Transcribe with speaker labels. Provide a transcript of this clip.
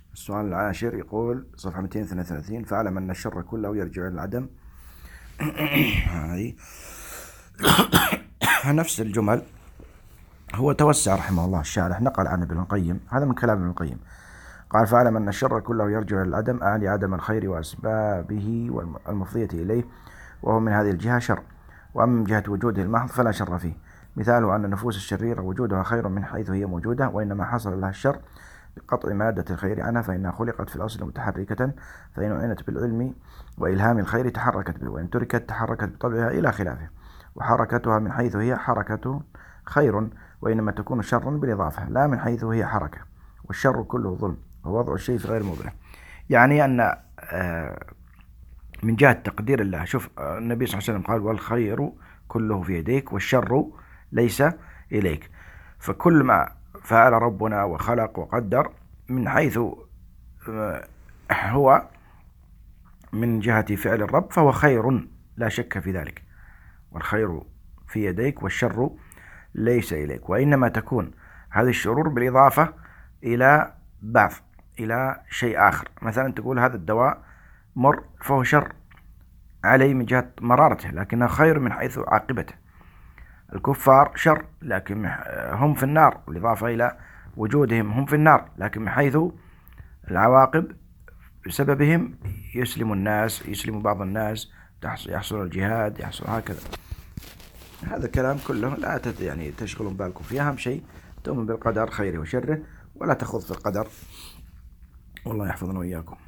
Speaker 1: السؤال العاشر يقول صفحة 232: فاعلم أن الشر كله يرجع إلى العدم. هذه نفس الجمل. هو توسع رحمه الله الشارح، نقل عن ابن القيم، هذا من كلام ابن القيم. قال: فاعلم أن الشر كله يرجع إلى العدم، أعني عدم الخير وأسبابه والمفضية إليه، وهو من هذه الجهة شر. وأما من جهة وجوده المحض فلا شر فيه. مثاله أن النفوس الشريرة وجودها خير من حيث هي موجودة، وإنما حصل لها الشر بقطع مادة الخير عنها، فإنها خلقت في الأصل متحركة، فإن أعنت بالعلم وإلهام الخير تحركت به، وإن تركت تحركت بطبعها إلى خلافه، وحركتها من حيث هي حركة خير، وإنما تكون شرا بالإضافة لا من حيث هي حركة، والشر كله ظلم ووضع الشيء في غير موضعه. يعني أن من جهة تقدير الله، شوف النبي صلى الله عليه وسلم قال: والخير كله في يديك والشر ليس إليك. فكل ما فعل ربنا وخلق وقدر من حيث هو من جهة فعل الرب فهو خير لا شك في ذلك، والخير في يديك والشر ليس إليك. وإنما تكون هذه الشرور بالإضافة إلى بعض، إلى شيء آخر. مثلا تقول هذا الدواء مر فهو شر عليه من جهة مرارته، لكنه خير من حيث عاقبته. الكفار شر لكن هم في النار، بالإضافة إلى وجودهم هم في النار، لكن من حيث العواقب بسببهم يسلم بعض الناس، يحصل الجهاد، يحصل هكذا. هذا الكلام كله لا يعني تشغلون بالكم فيه. أهم شيء تؤمن بالقدر خيره وشره، ولا تخوض في القدر. والله يحفظنا وإياكم.